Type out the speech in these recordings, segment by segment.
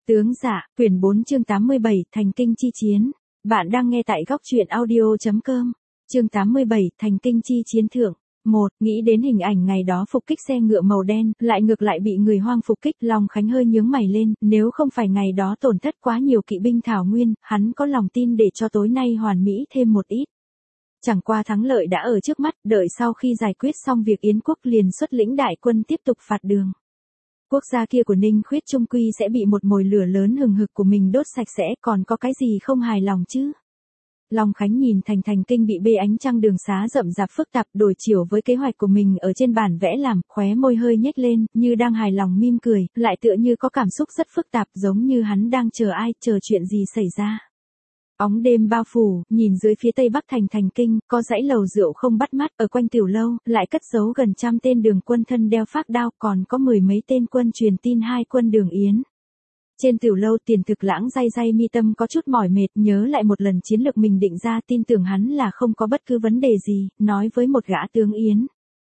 Tướng dạ, quyển 4 chương 87, Thành Kinh chi chiến. Bạn đang nghe tại góc truyện audio.com. Chương 87, Thành Kinh chi chiến thượng. 1. Nghĩ đến hình ảnh ngày đó phục kích xe ngựa màu đen, lại ngược lại bị người Hoang phục kích, Long Khánh hơi nhướng mày lên, nếu không phải ngày đó tổn thất quá nhiều kỵ binh thảo nguyên, hắn có lòng tin để cho tối nay hoàn mỹ thêm một ít. Chẳng qua thắng lợi đã ở trước mắt, đợi sau khi giải quyết xong việc Yến quốc liền xuất lĩnh đại quân tiếp tục phạt đường. Quốc gia kia của Ninh Khuyết trung quy sẽ bị một mồi lửa lớn hừng hực của mình đốt sạch sẽ, còn có cái gì không hài lòng chứ? Long Khánh nhìn Thành Kinh bị bê ánh trăng đường xá rậm rạp phức tạp đổi chiều với kế hoạch của mình ở trên bản vẽ làm, khóe môi hơi nhếch lên, như đang hài lòng mỉm cười, lại tựa như có cảm xúc rất phức tạp, giống như hắn đang chờ ai, chờ chuyện gì xảy ra. Bóng đêm bao phủ, nhìn dưới phía tây bắc Thành Kinh, có dãy lầu rượu không bắt mắt, ở quanh tiểu lâu, lại cất giấu gần 100 tên đường quân thân đeo phác đao, còn có 10 mấy tên quân truyền tin hai quân đường Yến. Trên tiểu lâu Tiền Thực Lãng day mi tâm có chút mỏi mệt, nhớ lại một lần chiến lược mình định ra, tin tưởng hắn là không có bất cứ vấn đề gì, nói với một gã tướng Yến.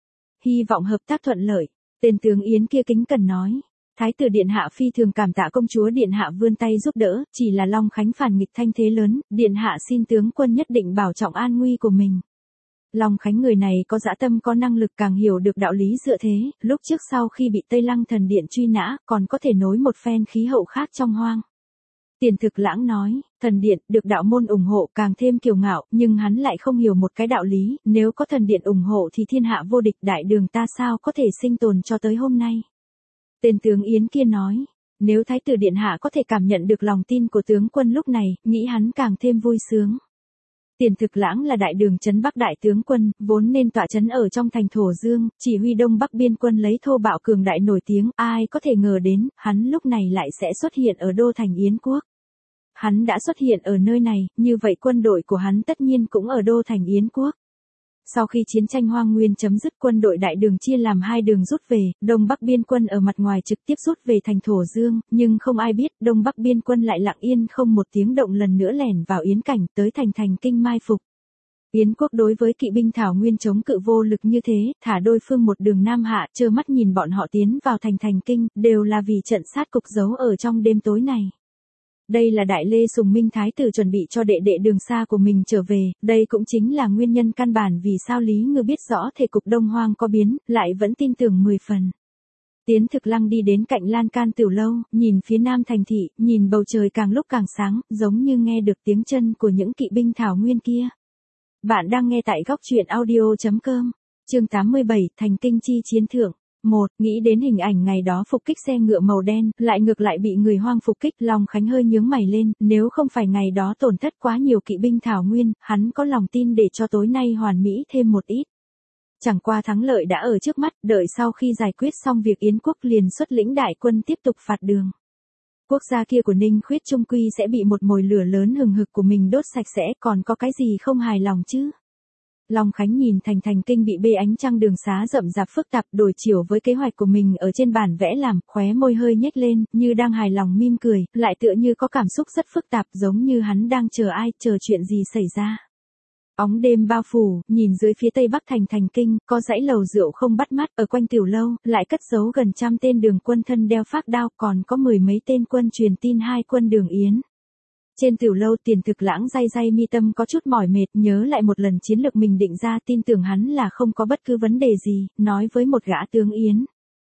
Hy vọng hợp tác thuận lợi. Tên tướng Yến kia kính cẩn nói. Thái tử điện hạ phi thường cảm tạ công chúa điện hạ vươn tay giúp đỡ, chỉ là Long Khánh phản nghịch thanh thế lớn, điện hạ xin tướng quân nhất định bảo trọng an nguy của mình. Long Khánh người này có dã tâm có năng lực càng hiểu được đạo lý dựa thế, lúc trước sau khi bị Tây Lăng thần điện truy nã, còn có thể nối một phen khí hậu khác trong hoang. Tiền Thực Lãng nói, thần điện được đạo môn ủng hộ càng thêm kiêu ngạo, nhưng hắn lại không hiểu một cái đạo lý, nếu có thần điện ủng hộ thì thiên hạ vô địch, đại đường ta sao có thể sinh tồn cho tới hôm nay. Tên tướng Yến kia nói, nếu Thái tử điện hạ có thể cảm nhận được lòng tin của tướng quân lúc này, nghĩ hắn càng thêm vui sướng. Tiền Thực Lãng là đại đường trấn Bắc đại tướng quân, vốn nên tọa trấn ở trong thành Thổ Dương, chỉ huy Đông Bắc biên quân lấy thô bạo cường đại nổi tiếng, ai có thể ngờ đến, hắn lúc này lại sẽ xuất hiện ở đô thành Yến quốc. Hắn đã xuất hiện ở nơi này, như vậy quân đội của hắn tất nhiên cũng ở đô thành Yến quốc. Sau khi chiến tranh Hoang Nguyên chấm dứt, quân đội đại đường chia làm hai đường rút về, Đông Bắc biên quân ở mặt ngoài trực tiếp rút về thành Thổ Dương, nhưng không ai biết Đông Bắc biên quân lại lặng yên không một tiếng động lần nữa lẻn vào Yến cảnh tới Thành Kinh mai phục. Yến quốc đối với kỵ binh thảo nguyên chống cự vô lực như thế, thả đối phương một đường nam hạ, trơ mắt nhìn bọn họ tiến vào Thành Kinh, đều là vì trận sát cục giấu ở trong đêm tối này. Đây là Đại Lê Sùng Minh Thái tử chuẩn bị cho đệ đệ Đường Sa của mình trở về, đây cũng chính là nguyên nhân căn bản vì sao Lý Ngư biết rõ thể cục Đông Hoang có biến, lại vẫn tin tưởng 10 phần. Tiến Thực Lăng đi đến cạnh lan can tiểu lâu, nhìn phía nam thành thị, nhìn bầu trời càng lúc càng sáng, giống như nghe được tiếng chân của những kỵ binh thảo nguyên kia. Bạn đang nghe tại góc truyện audio.com. Chương 87, Thành Kinh chi chiến thượng. 1. Nghĩ đến hình ảnh ngày đó phục kích xe ngựa màu đen, lại ngược lại bị người Hoang phục kích, Long Khánh hơi nhướng mày lên, nếu không phải ngày đó tổn thất quá nhiều kỵ binh thảo nguyên, hắn có lòng tin để cho tối nay hoàn mỹ thêm một ít. Chẳng qua thắng lợi đã ở trước mắt, đợi sau khi giải quyết xong việc Yến quốc liền xuất lĩnh đại quân tiếp tục phạt đường. Quốc gia kia của Ninh Khuyết trung quy sẽ bị một mồi lửa lớn hừng hực của mình đốt sạch sẽ, còn có cái gì không hài lòng chứ? Long Khánh nhìn Thành Kinh bị bê ánh trăng đường xá rậm rạp phức tạp đổi chiều với kế hoạch của mình ở trên bản vẽ làm, khóe môi hơi nhếch lên, như đang hài lòng mỉm cười, lại tựa như có cảm xúc rất phức tạp, giống như hắn đang chờ ai, chờ chuyện gì xảy ra. Bóng đêm bao phủ, nhìn dưới phía tây bắc Thành Kinh, có dãy lầu rượu không bắt mắt, ở quanh tiểu lâu, lại cất giấu gần 100 tên đường quân thân đeo phác đao, còn có 10 mấy tên quân truyền tin hai quân đường Yến. Trên tiểu lâu Tiền Thực Lãng day mi tâm có chút mỏi mệt, nhớ lại một lần chiến lược mình định ra, tin tưởng hắn là không có bất cứ vấn đề gì, nói với một gã tướng Yến.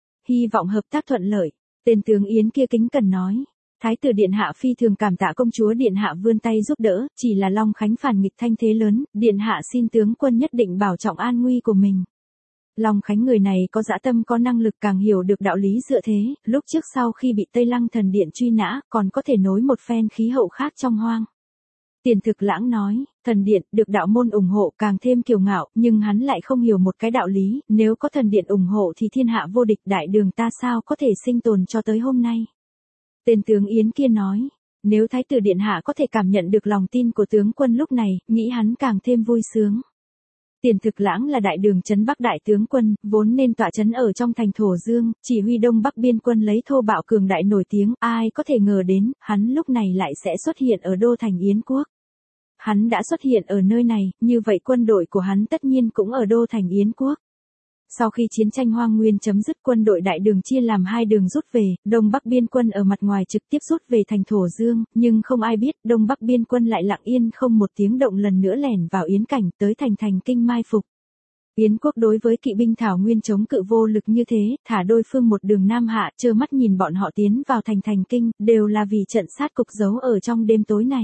Hy vọng hợp tác thuận lợi. Tên tướng Yến kia kính cẩn nói. Thái tử điện hạ phi thường cảm tạ công chúa điện hạ vươn tay giúp đỡ, chỉ là Long Khánh phản nghịch thanh thế lớn, điện hạ xin tướng quân nhất định bảo trọng an nguy của mình. Long Khánh người này có dã tâm có năng lực càng hiểu được đạo lý dựa thế, lúc trước sau khi bị Tây Lăng thần điện truy nã, còn có thể nối một phen khí hậu khác trong hoang. Tiền Thực Lãng nói, thần điện được đạo môn ủng hộ càng thêm kiêu ngạo, nhưng hắn lại không hiểu một cái đạo lý, nếu có thần điện ủng hộ thì thiên hạ vô địch, đại đường ta sao có thể sinh tồn cho tới hôm nay. Tên tướng Yến kia nói, nếu Thái tử điện hạ có thể cảm nhận được lòng tin của tướng quân lúc này, nghĩ hắn càng thêm vui sướng. Tiền Thực Lãng là đại đường trấn Bắc đại tướng quân, vốn nên tọa trấn ở trong thành Thổ Dương, chỉ huy Đông Bắc biên quân lấy thô bạo cường đại nổi tiếng, ai có thể ngờ đến, hắn lúc này lại sẽ xuất hiện ở đô thành Yến quốc. Hắn đã xuất hiện ở nơi này, như vậy quân đội của hắn tất nhiên cũng ở đô thành Yến quốc. Sau khi chiến tranh Hoang Nguyên chấm dứt, quân đội Đại Đường chia làm hai đường rút về, Đông Bắc biên quân ở mặt ngoài trực tiếp rút về thành Thổ Dương, nhưng không ai biết Đông Bắc biên quân lại lặng yên không một tiếng động lần nữa lẻn vào Yến Cảnh tới thành Kinh mai phục. Yến quốc đối với kỵ binh Thảo Nguyên chống cự vô lực như thế, thả đôi phương một đường nam hạ, trơ mắt nhìn bọn họ tiến vào thành Kinh, đều là vì trận sát cục giấu ở trong đêm tối này.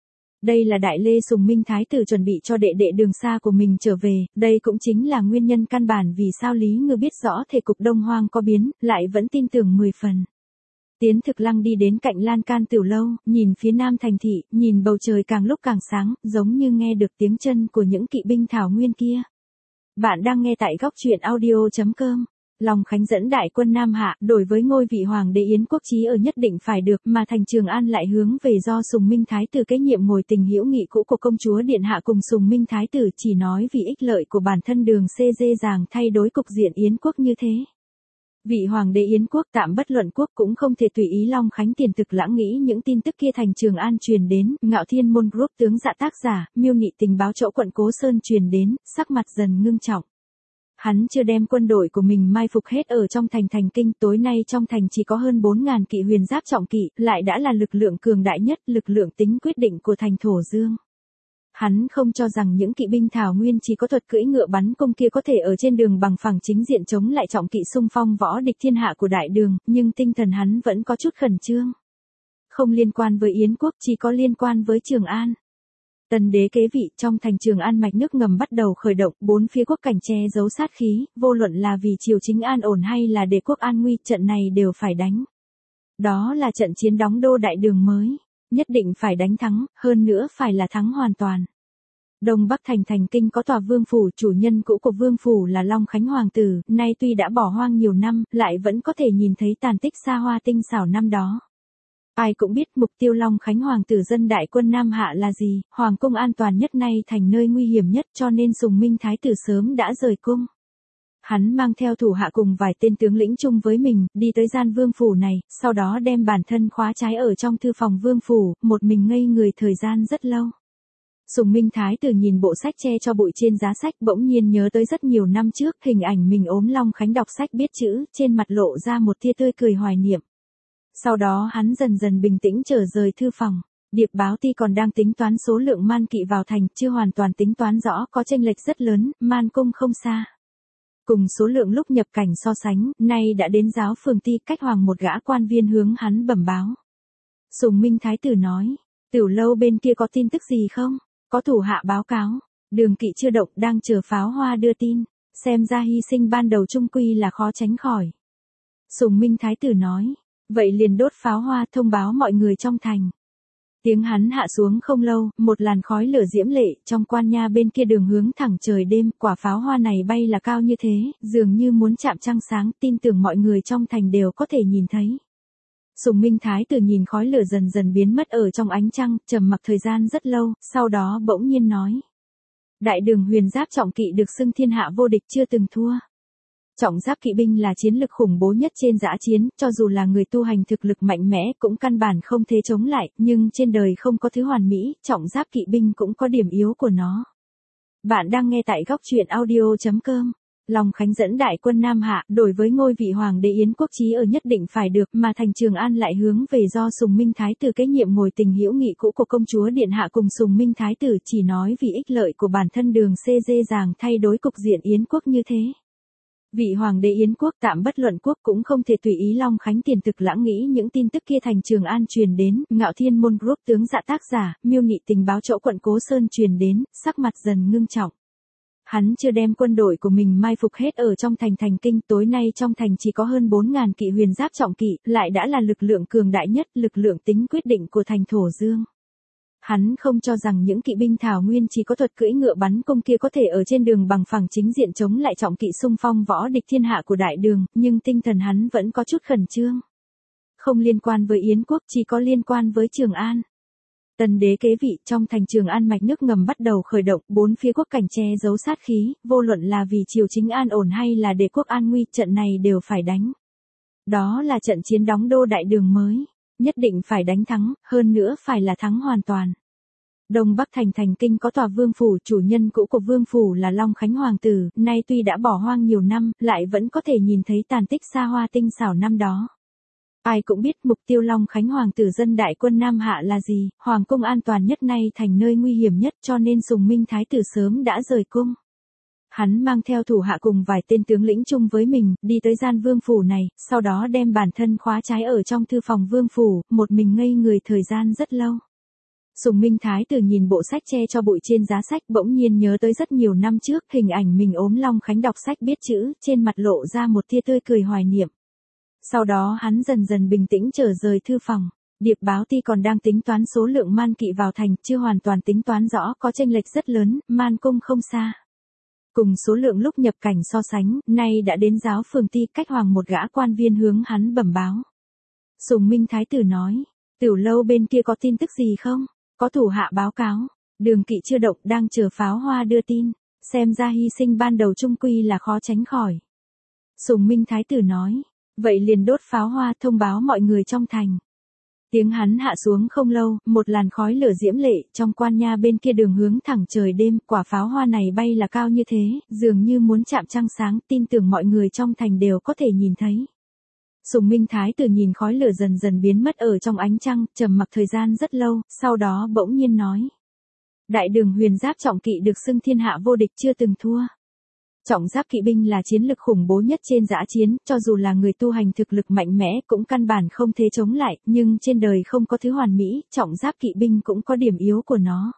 Đây là Đại Lê Sùng Minh Thái tử chuẩn bị cho đệ đệ Đường Sa của mình trở về, đây cũng chính là nguyên nhân căn bản vì sao Lý Ngư biết rõ thể cục Đông Hoang có biến, lại vẫn tin tưởng 10 phần. Tiến Thực Lăng đi đến cạnh lan can tiểu lâu, nhìn phía nam thành thị, nhìn bầu trời càng lúc càng sáng, giống như nghe được tiếng chân của những kỵ binh Thảo Nguyên kia. Bạn đang nghe tại góc truyện audio.com. Long Khánh dẫn đại quân Nam Hạ, đổi với ngôi vị hoàng đế Yến quốc chí ở nhất định phải được, mà thành Trường An lại hướng về do Sùng Minh Thái tử kế nhiệm ngồi tình hữu nghị cũ của công chúa điện hạ cùng Sùng Minh Thái tử, chỉ nói vì ích lợi của bản thân Đường C dễ dàng thay đổi cục diện Yến quốc như thế. Vị hoàng đế Yến quốc tạm bất luận quốc cũng không thể tùy ý Long Khánh tiền thực lãng nghĩ những tin tức kia thành Trường An truyền đến, Ngạo Thiên Môn Group tướng Dạ tác giả, Miêu Nghị tình báo chỗ quận Cố Sơn truyền đến, sắc mặt dần ngưng trọng. Hắn chưa đem quân đội của mình mai phục hết ở trong thành Kinh, tối nay trong thành chỉ có hơn 4.000 kỵ huyền giáp trọng kỵ, lại đã là lực lượng cường đại nhất, lực lượng tính quyết định của thành Thổ Dương. Hắn không cho rằng những kỵ binh Thảo Nguyên chỉ có thuật cưỡi ngựa bắn cung kia có thể ở trên đường bằng phẳng chính diện chống lại trọng kỵ xung phong võ địch thiên hạ của Đại Đường, nhưng tinh thần hắn vẫn có chút khẩn trương. Không liên quan với Yến quốc, chỉ có liên quan với Trường An. Tần đế kế vị, trong thành Trường An mạch nước ngầm bắt đầu khởi động, bốn phía quốc cảnh che giấu sát khí, vô luận là vì triều chính an ổn hay là để quốc an nguy, trận này đều phải đánh. Đó là trận chiến đóng đô Đại Đường mới, nhất định phải đánh thắng, hơn nữa phải là thắng hoàn toàn. Đông Bắc thành Kinh có tòa vương phủ, chủ nhân cũ của vương phủ là Long Khánh hoàng tử, nay tuy đã bỏ hoang nhiều năm, lại vẫn có thể nhìn thấy tàn tích xa hoa tinh xảo năm đó. Ai cũng biết mục tiêu Long Khánh hoàng tử dân đại quân Nam Hạ là gì, hoàng cung an toàn nhất nay thành nơi nguy hiểm nhất, cho nên Sùng Minh Thái tử sớm đã rời cung. Hắn mang theo thủ hạ cùng vài tên tướng lĩnh chung với mình, đi tới gian vương phủ này, sau đó đem bản thân khóa trái ở trong thư phòng vương phủ, một mình ngây người thời gian rất lâu. Sùng Minh Thái tử nhìn bộ sách che cho bụi trên giá sách, bỗng nhiên nhớ tới rất nhiều năm trước, hình ảnh mình ốm Long Khánh đọc sách biết chữ, trên mặt lộ ra một tia tươi cười hoài niệm. Sau đó hắn dần dần bình tĩnh trở rời thư phòng. Điệp báo ti còn đang tính toán số lượng man kỵ vào thành, chưa hoàn toàn tính toán rõ, có chênh lệch rất lớn, man cung không xa. Cùng số lượng lúc nhập cảnh so sánh, nay đã đến giáo phường ti, cách hoàng một gã quan viên hướng hắn bẩm báo. Sùng Minh Thái tử nói, tiểu lâu bên kia có tin tức gì không? Có thủ hạ báo cáo, Đường kỵ chưa động, đang chờ pháo hoa đưa tin, xem ra hy sinh ban đầu chung quy là khó tránh khỏi. Sùng Minh Thái tử nói, vậy liền đốt pháo hoa thông báo mọi người trong thành. Tiếng hắn hạ xuống không lâu, một làn khói lửa diễm lệ, trong quan nha bên kia đường hướng thẳng trời đêm, quả pháo hoa này bay là cao như thế, dường như muốn chạm trăng sáng, tin tưởng mọi người trong thành đều có thể nhìn thấy. Sùng Minh Thái tử nhìn khói lửa dần dần biến mất ở trong ánh trăng, trầm mặc thời gian rất lâu, sau đó bỗng nhiên nói. Đại Đường huyền giáp trọng kỵ được xưng thiên hạ vô địch chưa từng thua. Trọng giáp kỵ binh là chiến lực khủng bố nhất trên dã chiến, cho dù là người tu hành thực lực mạnh mẽ cũng căn bản không thể chống lại, nhưng trên đời không có thứ hoàn mỹ, trọng giáp kỵ binh cũng có điểm yếu của nó. Bạn đang nghe tại góc truyện audio.com. Long Khánh dẫn đại quân Nam Hạ, đổi với ngôi vị hoàng đế Yến quốc chí ở nhất định phải được, mà thành Trường An lại hướng về do Sùng Minh Thái tử kế nhiệm ngồi tình hữu nghị cũ của công chúa điện hạ cùng Sùng Minh Thái tử, chỉ nói vì ích lợi của bản thân Đường C dễ dàng thay đổi cục diện Yến quốc như thế. Vị hoàng đế Yến quốc tạm bất luận quốc cũng không thể tùy ý Long Khánh tiền thực lãng nghĩ những tin tức kia thành Trường An truyền đến, Ngạo Thiên Môn Group tướng Dạ tác giả, Miêu Nghị tình báo chỗ quận Cố Sơn truyền đến, sắc mặt dần ngưng trọng. Hắn chưa đem quân đội của mình mai phục hết ở trong thành Kinh, tối nay trong thành chỉ có hơn 4.000 kỵ huyền giáp trọng kỵ, lại đã là lực lượng cường đại nhất, lực lượng tính quyết định của thành Thổ Dương. Hắn không cho rằng những kỵ binh Thảo Nguyên chỉ có thuật cưỡi ngựa bắn cung kia có thể ở trên đường bằng phẳng chính diện chống lại trọng kỵ xung phong võ địch thiên hạ của Đại Đường, nhưng tinh thần hắn vẫn có chút khẩn trương. Không liên quan với Yến quốc, chỉ có liên quan với Trường An. Tần đế kế vị, trong thành Trường An mạch nước ngầm bắt đầu khởi động, bốn phía quốc cảnh che giấu sát khí, vô luận là vì triều chính an ổn hay là để quốc an nguy, trận này đều phải đánh. Đó là trận chiến đóng đô Đại Đường mới, nhất định phải đánh thắng, hơn nữa phải là thắng hoàn toàn. Đông Bắc thành thành kinh có tòa vương phủ, chủ nhân cũ của vương phủ là Long Khánh Hoàng tử, nay tuy đã bỏ hoang nhiều năm, lại vẫn có thể nhìn thấy tàn tích xa hoa tinh xảo năm đó. Ai cũng biết mục tiêu Long Khánh Hoàng tử dân đại quân Nam Hạ là gì, Hoàng cung an toàn nhất nay thành nơi nguy hiểm nhất cho nên Sùng Minh Thái tử sớm đã rời cung. Hắn mang theo thủ hạ cùng vài tên tướng lĩnh chung với mình, đi tới gian vương phủ này, sau đó đem bản thân khóa trái ở trong thư phòng vương phủ, một mình ngây người thời gian rất lâu. Sùng Minh Thái tử nhìn bộ sách che cho bụi trên giá sách bỗng nhiên nhớ tới rất nhiều năm trước, hình ảnh mình ốm Long Khánh đọc sách biết chữ, trên mặt lộ ra một tia tươi cười hoài niệm. Sau đó hắn dần dần bình tĩnh trở rời thư phòng. Điệp báo ti còn đang tính toán số lượng man kỵ vào thành, chưa hoàn toàn tính toán rõ, có chênh lệch rất lớn, man cung không xa. Cùng số lượng lúc nhập cảnh so sánh, nay đã đến giáo phường ti, cách Hoàng một gã quan viên hướng hắn bẩm báo. Sùng Minh Thái tử nói, Tiểu Lâu bên kia có tin tức gì không? Có thủ hạ báo cáo, Đường Kỵ chưa động, đang chờ pháo hoa đưa tin, xem ra hy sinh ban đầu chung quy là khó tránh khỏi. Sùng Minh Thái tử nói, vậy liền đốt pháo hoa thông báo mọi người trong thành. Tiếng hắn hạ xuống không lâu, một làn khói lửa diễm lệ, trong quan nha bên kia đường hướng thẳng trời đêm, quả pháo hoa này bay là cao như thế, dường như muốn chạm trăng sáng, tin tưởng mọi người trong thành đều có thể nhìn thấy. Sùng Minh Thái tử nhìn khói lửa dần dần biến mất ở trong ánh trăng, trầm mặc thời gian rất lâu, sau đó bỗng nhiên nói. Đại đường huyền giáp trọng kỵ được xưng thiên hạ vô địch chưa từng thua. Trọng giáp kỵ binh là chiến lực khủng bố nhất trên dã chiến, cho dù là người tu hành thực lực mạnh mẽ cũng căn bản không thể chống lại, nhưng trên đời không có thứ hoàn mỹ, trọng giáp kỵ binh cũng có điểm yếu của nó.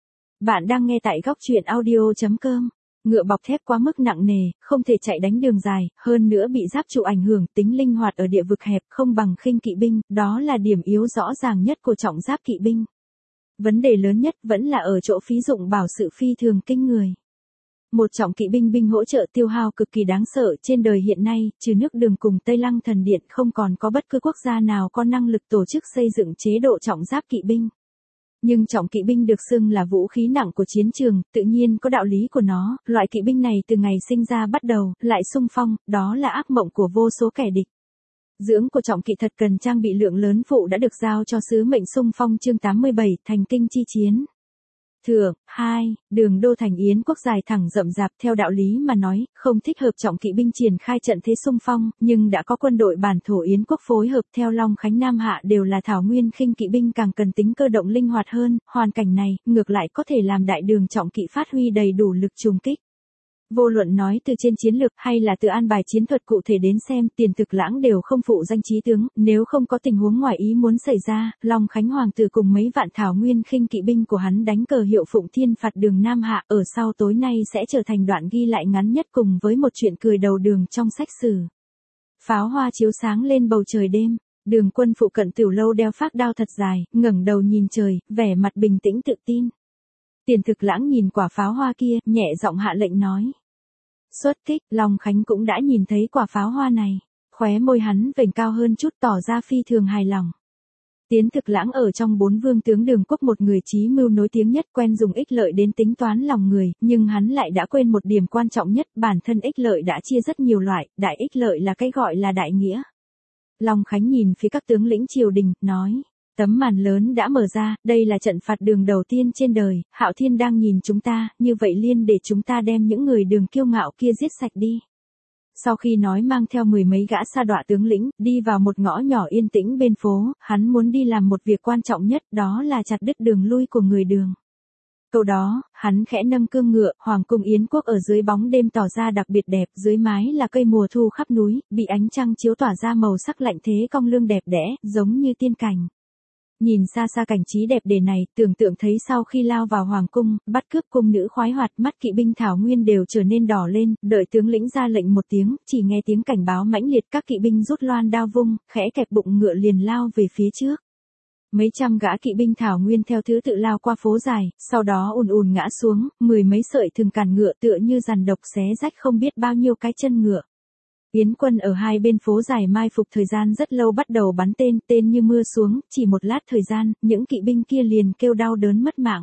Bạn đang nghe tại góc truyện audio.com. Ngựa bọc thép quá mức nặng nề, không thể chạy đánh đường dài, hơn nữa bị giáp trụ ảnh hưởng, tính linh hoạt ở địa vực hẹp không bằng khinh kỵ binh, đó là điểm yếu rõ ràng nhất của trọng giáp kỵ binh. Vấn đề lớn nhất vẫn là ở chỗ phí dụng bảo sự phi thường kinh người. Một trọng kỵ binh hỗ trợ tiêu hao cực kỳ đáng sợ, trên đời hiện nay, trừ nước Đường cùng Tây Lăng thần điện không còn có bất cứ quốc gia nào có năng lực tổ chức xây dựng chế độ trọng giáp kỵ binh. Nhưng trọng kỵ binh được xưng là vũ khí nặng của chiến trường, tự nhiên có đạo lý của nó, loại kỵ binh này từ ngày sinh ra bắt đầu, lại xung phong, đó là ác mộng của vô số kẻ địch. Dưỡng của trọng kỵ thật cần trang bị lượng lớn phụ đã được giao cho sứ mệnh xung phong chương 87, thành kinh chi chiến. Thượng, 2, đường đô thành Yến quốc dài thẳng rậm rạp theo đạo lý mà nói, không thích hợp trọng kỵ binh triển khai trận thế xung phong, nhưng đã có quân đội bản thổ Yến quốc phối hợp theo Long Khánh Nam Hạ đều là thảo nguyên khinh kỵ binh càng cần tính cơ động linh hoạt hơn, hoàn cảnh này, ngược lại có thể làm đại đường trọng kỵ phát huy đầy đủ lực trùng kích. Vô luận nói từ trên chiến lược hay là từ an bài chiến thuật cụ thể đến xem, Tiền Thực Lãng đều không phụ danh chí tướng, nếu không có tình huống ngoài ý muốn xảy ra, Long Khánh Hoàng tử cùng mấy vạn thảo nguyên khinh kỵ binh của hắn đánh cờ hiệu Phụng Thiên phạt đường Nam Hạ, ở sau tối nay sẽ trở thành đoạn ghi lại ngắn nhất cùng với một chuyện cười đầu đường trong sách sử. Pháo hoa chiếu sáng lên bầu trời đêm, Đường quân phụ cận Tiểu Lâu đeo phác đao thật dài, ngẩng đầu nhìn trời, vẻ mặt bình tĩnh tự tin. Tiền Thực Lãng nhìn quả pháo hoa kia, nhẹ giọng hạ lệnh nói. Xuất kích, Long Khánh cũng đã nhìn thấy quả pháo hoa này. Khóe môi hắn vểnh cao hơn chút tỏ ra phi thường hài lòng. Tiền Thực Lãng ở trong 4 vương tướng Đường quốc một người trí mưu nổi tiếng nhất, quen dùng ích lợi đến tính toán lòng người, nhưng hắn lại đã quên một điểm quan trọng nhất, bản thân ích lợi đã chia rất nhiều loại, đại ích lợi là cái gọi là đại nghĩa. Long Khánh nhìn phía các tướng lĩnh triều đình, nói. Tấm màn lớn đã mở ra, đây là trận phạt đường đầu tiên trên đời, Hạo Thiên đang nhìn chúng ta, như vậy liên để chúng ta đem những người Đường kiêu ngạo kia giết sạch đi. Sau khi nói mang theo 10 mấy gã sa đọa tướng lĩnh, đi vào một ngõ nhỏ yên tĩnh bên phố, hắn muốn đi làm một việc quan trọng nhất, đó là chặt đứt đường lui của người Đường. Câu đó, hắn khẽ nâng cương ngựa, Hoàng cung Yến quốc ở dưới bóng đêm tỏ ra đặc biệt đẹp, dưới mái là cây mùa thu khắp núi, bị ánh trăng chiếu tỏa ra màu sắc lạnh thế cong lương đẹp đẽ, giống như tiên cảnh. Nhìn xa xa cảnh trí đẹp đề này, tưởng tượng thấy sau khi lao vào hoàng cung, bắt cướp cung nữ khoái hoạt, mắt kỵ binh thảo nguyên đều trở nên đỏ lên, đợi tướng lĩnh ra lệnh một tiếng, chỉ nghe tiếng cảnh báo mãnh liệt, các kỵ binh rút loan đao vung, khẽ kẹp bụng ngựa liền lao về phía trước. Mấy trăm gã kỵ binh thảo nguyên theo thứ tự lao qua phố dài, sau đó ùn ùn ngã xuống, 10 mấy sợi thừng cản ngựa tựa như rằn độc xé rách không biết bao nhiêu cái chân ngựa. Yến quân ở hai bên phố dài mai phục thời gian rất lâu bắt đầu bắn tên như mưa xuống, chỉ một lát thời gian, những kỵ binh kia liền kêu đau đớn mất mạng.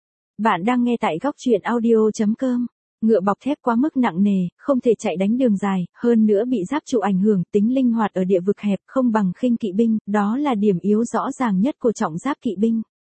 Bạn đang nghe tại góc truyện audio.com. Ngựa bọc thép quá mức nặng nề, không thể chạy đánh đường dài, hơn nữa bị giáp trụ ảnh hưởng, tính linh hoạt ở địa vực hẹp không bằng khinh kỵ binh, đó là điểm yếu rõ ràng nhất của trọng giáp kỵ binh.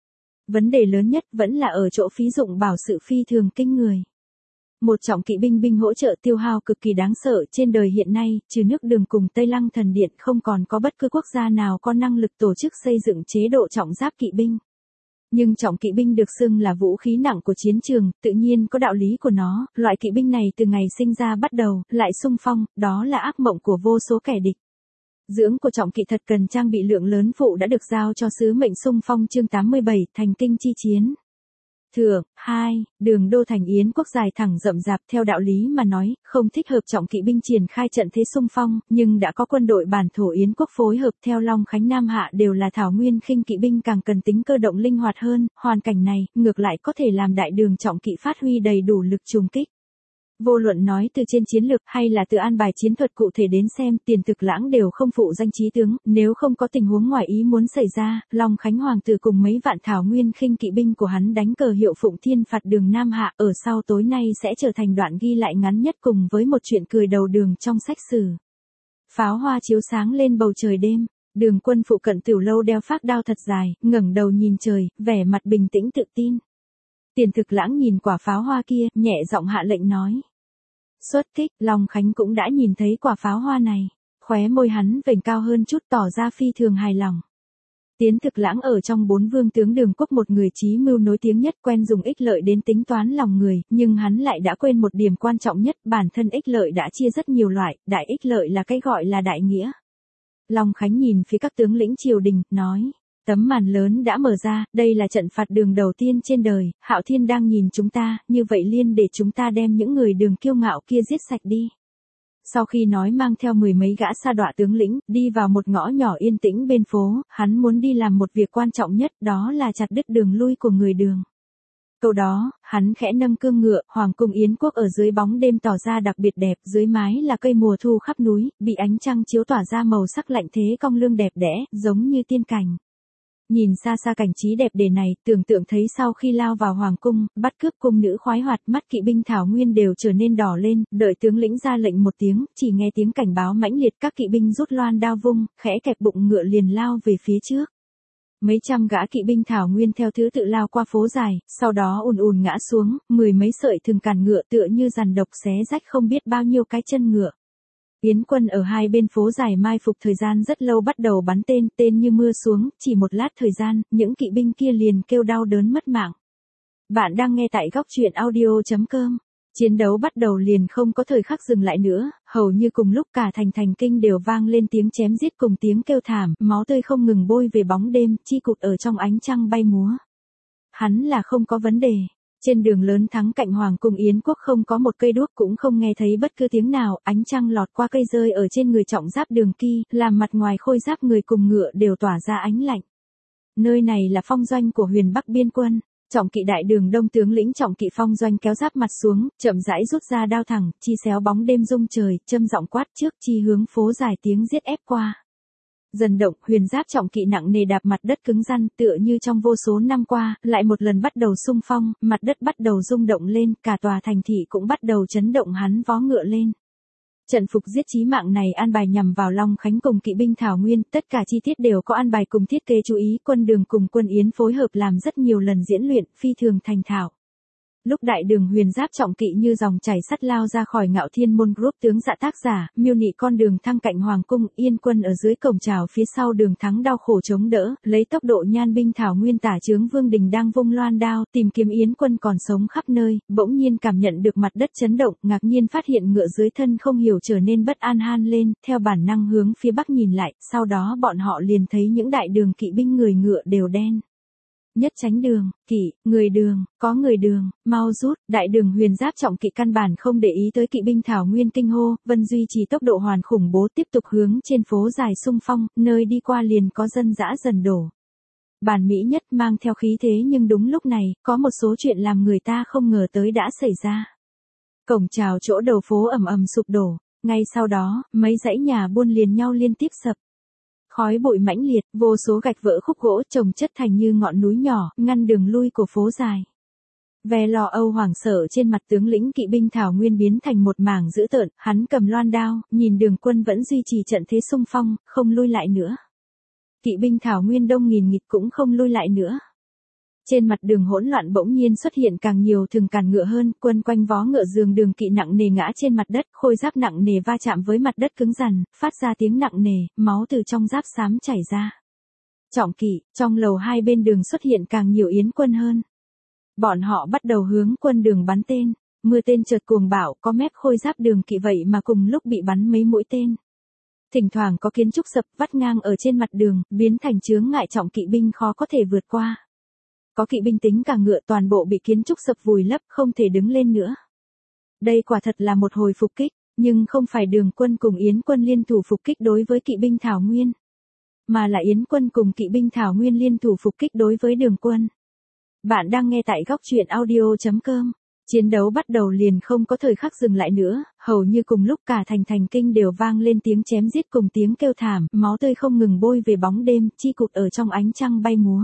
Vấn đề lớn nhất vẫn là ở chỗ phí dụng bảo sự phi thường kinh người. Một trọng kỵ binh binh hỗ trợ tiêu hao cực kỳ đáng sợ trên đời hiện nay, trừ nước Đường cùng Tây Lăng Thần Điện không còn có bất cứ quốc gia nào có năng lực tổ chức xây dựng chế độ trọng giáp kỵ binh. Nhưng trọng kỵ binh được xưng là vũ khí nặng của chiến trường, tự nhiên có đạo lý của nó, loại kỵ binh này từ ngày sinh ra bắt đầu, lại xung phong, đó là ác mộng của vô số kẻ địch. Dưỡng của trọng kỵ thật cần trang bị lượng lớn phụ đã được giao cho sứ mệnh xung phong chương 87, thành kinh chi chiến. Thượng, 2, đường đô thành Yến quốc dài thẳng rậm rạp theo đạo lý mà nói, không thích hợp trọng kỵ binh triển khai trận thế xung phong, nhưng đã có quân đội bản thổ Yến quốc phối hợp theo Long Khánh Nam Hạ đều là thảo nguyên khinh kỵ binh càng cần tính cơ động linh hoạt hơn, hoàn cảnh này, ngược lại có thể làm đại đường trọng kỵ phát huy đầy đủ lực trùng kích. Vô luận nói từ trên chiến lược hay là từ an bài chiến thuật cụ thể đến xem, Tiền Thực Lãng đều không phụ danh chí tướng, nếu không có tình huống ngoài ý muốn xảy ra, Long Khánh Hoàng tử cùng mấy vạn thảo nguyên khinh kỵ binh của hắn đánh cờ hiệu Phụng Thiên phạt đường Nam Hạ, ở sau tối nay sẽ trở thành đoạn ghi lại ngắn nhất cùng với một chuyện cười đầu đường trong sách sử. Pháo hoa chiếu sáng lên bầu trời đêm, Đường Quân phụ cận tiểu lâu đeo phác đao thật dài, ngẩng đầu nhìn trời, vẻ mặt bình tĩnh tự tin. Tiền Thực Lãng nhìn quả pháo hoa kia, nhẹ giọng hạ lệnh nói. Xuất kích, Long Khánh cũng đã nhìn thấy quả pháo hoa này. Khóe môi hắn vểnh cao hơn chút tỏ ra phi thường hài lòng. Tiền Thực Lãng ở trong 4 vương tướng Đường quốc một người trí mưu nổi tiếng nhất, quen dùng ích lợi đến tính toán lòng người, nhưng hắn lại đã quên một điểm quan trọng nhất, bản thân ích lợi đã chia rất nhiều loại, đại ích lợi là cái gọi là đại nghĩa. Long Khánh nhìn phía các tướng lĩnh triều đình, nói. Tấm màn lớn đã mở ra, đây là trận phạt đường đầu tiên trên đời, Hạo Thiên đang nhìn chúng ta, như vậy liên để chúng ta đem những người Đường kiêu ngạo kia giết sạch đi. Sau khi nói mang theo 10 mấy gã sa đọa tướng lĩnh, đi vào một ngõ nhỏ yên tĩnh bên phố, hắn muốn đi làm một việc quan trọng nhất, đó là chặt đứt đường lui của người Đường. Câu đó, hắn khẽ nâng cương ngựa, Hoàng cung Yến quốc ở dưới bóng đêm tỏ ra đặc biệt đẹp, dưới mái là cây mùa thu khắp núi, bị ánh trăng chiếu tỏa ra màu sắc lạnh thế cong lưng đẹp đẽ, giống như tiên cảnh. Nhìn xa xa cảnh trí đẹp đề này, tưởng tượng thấy sau khi lao vào hoàng cung, bắt cướp cung nữ khoái hoạt, mắt kỵ binh thảo nguyên đều trở nên đỏ lên, đợi tướng lĩnh ra lệnh một tiếng, chỉ nghe tiếng cảnh báo mãnh liệt, các kỵ binh rút loan đao vung, khẽ kẹp bụng ngựa liền lao về phía trước. Mấy trăm gã kỵ binh thảo nguyên theo thứ tự lao qua phố dài, sau đó ùn ùn ngã xuống, 10 mấy sợi thừng cản ngựa tựa như rằn độc xé rách không biết bao nhiêu cái chân ngựa. Yến quân ở hai bên phố dài mai phục thời gian rất lâu bắt đầu bắn tên như mưa xuống, chỉ một lát thời gian, những kỵ binh kia liền kêu đau đớn mất mạng. Bạn đang nghe tại góc truyện audio.com. Chiến đấu bắt đầu liền không có thời khắc dừng lại nữa, hầu như cùng lúc cả thành kinh đều vang lên tiếng chém giết cùng tiếng kêu thảm, máu tươi không ngừng bôi về bóng đêm, chi cụt ở trong ánh trăng bay múa. Hắn là không có vấn đề. Trên đường lớn thắng cạnh Hoàng cung Yến quốc không có một cây đuốc, cũng không nghe thấy bất cứ tiếng nào, ánh trăng lọt qua cây rơi ở trên người trọng giáp Đường Kỳ, làm mặt ngoài khôi giáp người cùng ngựa đều tỏa ra ánh lạnh. Nơi này là phong doanh của Huyền Bắc biên quân. Trọng kỵ đại đường đông tướng lĩnh trọng kỵ phong doanh kéo giáp mặt xuống, chậm rãi rút ra đao thẳng, chi xéo bóng đêm rung trời, châm giọng quát trước chi hướng phố dài tiếng giết ép qua. Dần động, Huyền giáp trọng kỵ nặng nề đạp mặt đất cứng rắn, tựa như trong vô số năm qua, lại một lần bắt đầu xung phong, mặt đất bắt đầu rung động lên, cả tòa thành thị cũng bắt đầu chấn động, hắn vó ngựa lên. Trận phục giết chí mạng này an bài nhằm vào Long Khánh cùng kỵ binh thảo nguyên, tất cả chi tiết đều có an bài cùng thiết kế chú ý, quân Đường cùng quân Yến phối hợp làm rất nhiều lần diễn luyện, phi thường thành thạo. Lúc đại đường Huyền giáp trọng kỵ như dòng chảy sắt lao ra khỏi Ngạo Thiên môn group, tướng dạ tác giả, miêu nị con đường thăng cạnh Hoàng cung, Yên quân ở dưới cổng chào phía sau Đường Thắng đau khổ chống đỡ, lấy tốc độ nhan binh thảo nguyên tả trướng Vương Đình đang vung loan đao, tìm kiếm Yến quân còn sống khắp nơi, bỗng nhiên cảm nhận được mặt đất chấn động, ngạc nhiên phát hiện ngựa dưới thân không hiểu trở nên bất an han lên, theo bản năng hướng phía bắc nhìn lại, sau đó bọn họ liền thấy những đại đường kỵ binh người ngựa đều đen. Nhất tránh đường, kỵ, người đường, có người đường, mau rút, đại đường Huyền giáp trọng kỵ căn bản không để ý tới kỵ binh thảo nguyên kinh hô, Vân duy trì tốc độ hoàn khủng bố tiếp tục hướng trên phố dài xung phong, nơi đi qua liền có dân dã dần đổ. Bản Mỹ nhất mang theo khí thế, nhưng đúng lúc này, có một số chuyện làm người ta không ngờ tới đã xảy ra. Cổng chào chỗ đầu phố ầm ầm sụp đổ, ngay sau đó, mấy dãy nhà buôn liền nhau liên tiếp sập. Khói bụi mãnh liệt, vô số gạch vỡ khúc gỗ chồng chất thành như ngọn núi nhỏ, ngăn đường lui của phố dài. Vẻ lo âu hoảng sợ trên mặt tướng lĩnh kỵ binh thảo nguyên biến thành một mảng dữ tợn, hắn cầm loan đao, nhìn Đường quân vẫn duy trì trận thế xung phong, không lui lại nữa. Kỵ binh thảo nguyên đông nghìn nghịt cũng không lui lại nữa. Trên mặt đường hỗn loạn bỗng nhiên xuất hiện càng nhiều thừng càn ngựa hơn, quân quanh vó ngựa giường đường kỵ nặng nề ngã trên mặt đất, khôi giáp nặng nề va chạm với mặt đất cứng rắn, phát ra tiếng nặng nề, máu từ trong giáp xám chảy ra. Trọng kỵ, trong lầu hai bên đường xuất hiện càng nhiều yến quân hơn. Bọn họ bắt đầu hướng quân đường bắn tên, mưa tên chợt cuồng bạo, có mép khôi giáp đường kỵ vậy mà cùng lúc bị bắn mấy mũi tên. Thỉnh thoảng có kiến trúc sập vắt ngang ở trên mặt đường, biến thành chướng ngại trọng kỵ binh khó có thể vượt qua. Có kỵ binh tính cả ngựa toàn bộ bị kiến trúc sập vùi lấp không thể đứng lên nữa. Đây quả thật là một hồi phục kích, nhưng không phải Đường quân cùng Yến quân liên thủ phục kích đối với kỵ binh Thảo Nguyên, mà là Yến quân cùng kỵ binh Thảo Nguyên liên thủ phục kích đối với Đường quân. Bạn đang nghe tại góc truyện audio.com. Chiến đấu bắt đầu liền không có thời khắc dừng lại nữa, hầu như cùng lúc cả thành kinh đều vang lên tiếng chém giết cùng tiếng kêu thảm, máu tươi không ngừng bôi về bóng đêm, chi cụt ở trong ánh trăng bay múa.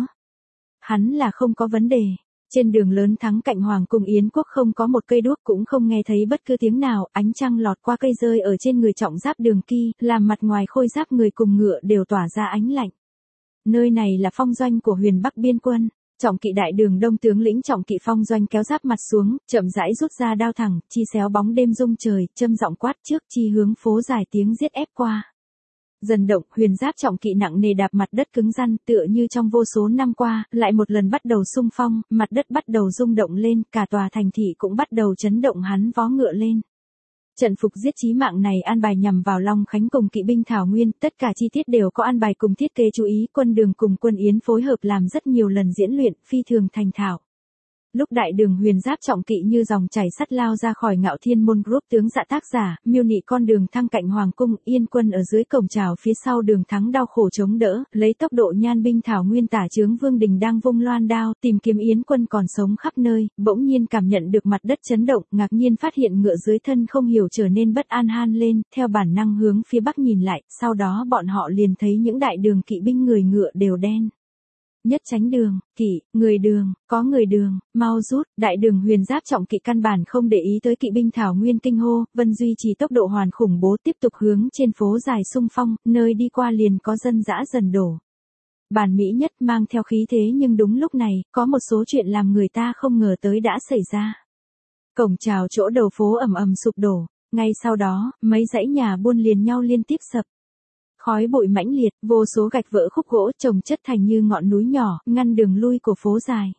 Hắn là không có vấn đề. Trên đường lớn thắng cạnh Hoàng cung Yến quốc không có một cây đuốc cũng không nghe thấy bất cứ tiếng nào, ánh trăng lọt qua cây rơi ở trên người trọng giáp Đường Kỳ, làm mặt ngoài khôi giáp người cùng ngựa đều tỏa ra ánh lạnh. Nơi này là phong doanh của Huyền Bắc biên quân. Trọng kỵ đại đường đông tướng lĩnh trọng kỵ phong doanh kéo giáp mặt xuống, chậm rãi rút ra đao thẳng, chi xéo bóng đêm rung trời, châm giọng quát trước chi hướng phố dài tiếng giết ép qua. Dần động, huyền giáp trọng kỵ nặng nề đạp mặt đất cứng rắn, tựa như trong vô số năm qua, lại một lần bắt đầu xung phong, mặt đất bắt đầu rung động lên, cả tòa thành thị cũng bắt đầu chấn động, hắn vó ngựa lên. Trận phục giết chí mạng này an bài nhằm vào Long Khánh cùng kỵ binh Thảo Nguyên, tất cả chi tiết đều có an bài cùng thiết kế chú ý, quân Đường cùng quân Yến phối hợp làm rất nhiều lần diễn luyện, phi thường thành thạo. Lúc đại đường huyền giáp trọng kỵ như dòng chảy sắt lao ra khỏi Ngạo Thiên Môn Group, tướng dạ tác giả, miêu nị con đường thăng cạnh Hoàng cung, Yên quân ở dưới cổng chào phía sau Đường Thắng đau khổ chống đỡ, lấy tốc độ nhan binh Thảo Nguyên tả trướng Vương Đình đang vung loan đao, tìm kiếm Yến quân còn sống khắp nơi, bỗng nhiên cảm nhận được mặt đất chấn động, ngạc nhiên phát hiện ngựa dưới thân không hiểu trở nên bất an han lên, theo bản năng hướng phía bắc nhìn lại, sau đó bọn họ liền thấy những đại đường kỵ binh người ngựa đều đen. Nhất tránh đường, kỵ, người đường, có người đường, mau rút, đại đường huyền giáp trọng kỵ căn bản không để ý tới kỵ binh Thảo Nguyên kinh hô, vẫn duy trì tốc độ hoàn khủng bố tiếp tục hướng trên phố dài xung phong, nơi đi qua liền có dân dã dần đổ. Bản Mỹ nhất mang theo khí thế nhưng đúng lúc này, có một số chuyện làm người ta không ngờ tới đã xảy ra. Cổng chào chỗ đầu phố ầm ầm sụp đổ, ngay sau đó, mấy dãy nhà buôn liền nhau liên tiếp sập. Khói bụi mãnh liệt, vô số gạch vỡ khúc gỗ chồng chất thành như ngọn núi nhỏ, ngăn đường lui của phố dài.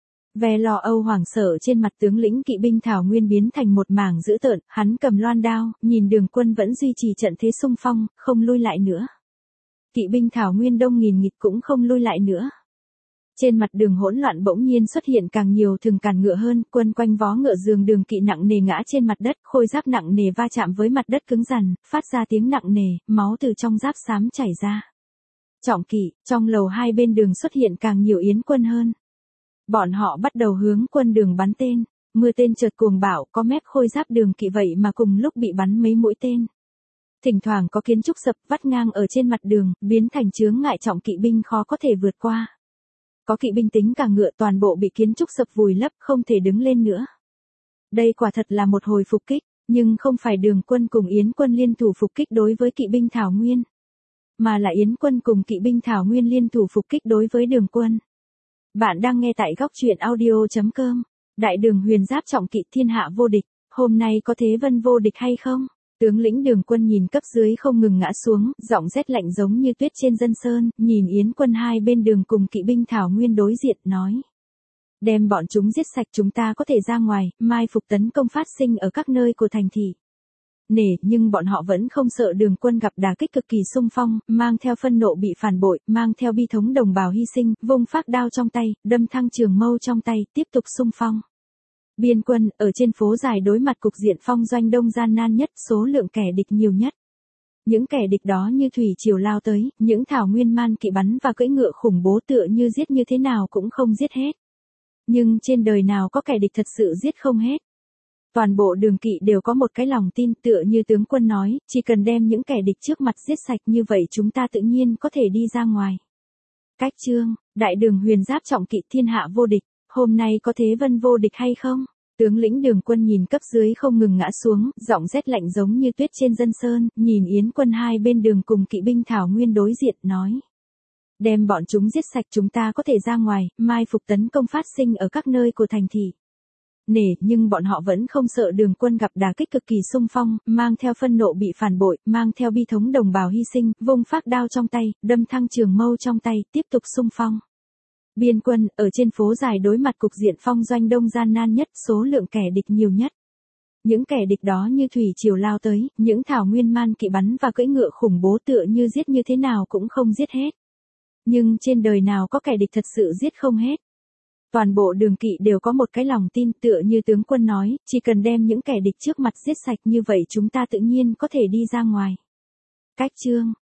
Vẻ lo âu hoảng sợ trên mặt tướng lĩnh kỵ binh Thảo Nguyên biến thành một mảng dữ tợn, hắn cầm loan đao, nhìn Đường quân vẫn duy trì trận thế xung phong, không lui lại nữa. Kỵ binh Thảo Nguyên đông nghìn nghịt cũng không lui lại nữa. Trên mặt đường hỗn loạn bỗng nhiên xuất hiện càng nhiều thừng càn ngựa hơn, quân quanh vó ngựa giường đường kỵ nặng nề ngã trên mặt đất, khôi giáp nặng nề va chạm với mặt đất cứng rắn, phát ra tiếng nặng nề, máu từ trong giáp xám chảy ra. Trọng kỵ, trong lầu hai bên đường xuất hiện càng nhiều yến quân hơn. Bọn họ bắt đầu hướng quân đường bắn tên, mưa tên chợt cuồng bạo, có mép khôi giáp đường kỵ vậy mà cùng lúc bị bắn mấy mũi tên. Thỉnh thoảng có kiến trúc sập vắt ngang ở trên mặt đường, biến thành chướng ngại trọng kỵ binh khó có thể vượt qua. Có kỵ binh tính cả ngựa toàn bộ bị kiến trúc sập vùi lấp không thể đứng lên nữa. Đây quả thật là một hồi phục kích, nhưng không phải Đường quân cùng Yến quân liên thủ phục kích đối với kỵ binh Thảo Nguyên, mà là Yến quân cùng kỵ binh Thảo Nguyên liên thủ phục kích đối với Đường quân. Bạn đang nghe tại góc truyện audio.com. Đại đường huyền giáp trọng kỵ thiên hạ vô địch, hôm nay có Thế Vân vô địch hay không? Tướng lĩnh Đường quân nhìn cấp dưới không ngừng ngã xuống, giọng rét lạnh giống như tuyết trên dân sơn, nhìn Yến quân hai bên đường cùng kỵ binh Thảo Nguyên đối diện, nói. Đem bọn chúng giết sạch chúng ta có thể ra ngoài, mai phục tấn công phát sinh ở các nơi của thành thị. Nhưng bọn họ vẫn không sợ Đường quân gặp đả kích cực kỳ xung phong, mang theo phân nộ bị phản bội, mang theo bi thống đồng bào hy sinh, vung phác đao trong tay, đâm thăng trường mâu trong tay, tiếp tục xung phong. Biên quân, ở trên phố dài đối mặt cục diện phong doanh đông gian nan nhất, số lượng kẻ địch nhiều nhất. Những kẻ địch đó như thủy triều lao tới, những Thảo Nguyên man kỵ bắn và cưỡi ngựa khủng bố tựa như giết như thế nào cũng không giết hết. Nhưng trên đời nào có kẻ địch thật sự giết không hết. Toàn bộ đường kỵ đều có một cái lòng tin tựa như tướng quân nói, chỉ cần đem những kẻ địch trước mặt giết sạch như vậy chúng ta tự nhiên có thể đi ra ngoài. Cách chương, đại đường huyền giáp trọng kỵ thiên hạ vô địch, hôm nay có Thế Vân vô địch hay không? Tướng lĩnh Đường quân nhìn cấp dưới không ngừng ngã xuống, giọng rét lạnh giống như tuyết trên dân sơn, nhìn Yến quân hai bên đường cùng kỵ binh Thảo Nguyên đối diện, nói. Đem bọn chúng giết sạch chúng ta có thể ra ngoài, mai phục tấn công phát sinh ở các nơi của thành thị. Nhưng bọn họ vẫn không sợ Đường quân gặp đả kích cực kỳ xung phong, mang theo phân nộ bị phản bội, mang theo bi thống đồng bào hy sinh, vung phác đao trong tay, đâm thăng trường mâu trong tay, tiếp tục xung phong. Biên quân, ở trên phố dài đối mặt cục diện phong doanh đông gian nan nhất, số lượng kẻ địch nhiều nhất. Những kẻ địch đó như thủy triều lao tới, những thảo nguyên man kỵ bắn và cưỡi ngựa khủng bố tựa như giết như thế nào cũng không giết hết. Nhưng trên đời nào có kẻ địch thật sự giết không hết. Toàn bộ đường kỵ đều có một cái lòng tin tựa như tướng quân nói, chỉ cần đem những kẻ địch trước mặt giết sạch như vậy chúng ta tự nhiên có thể đi ra ngoài. Cách chương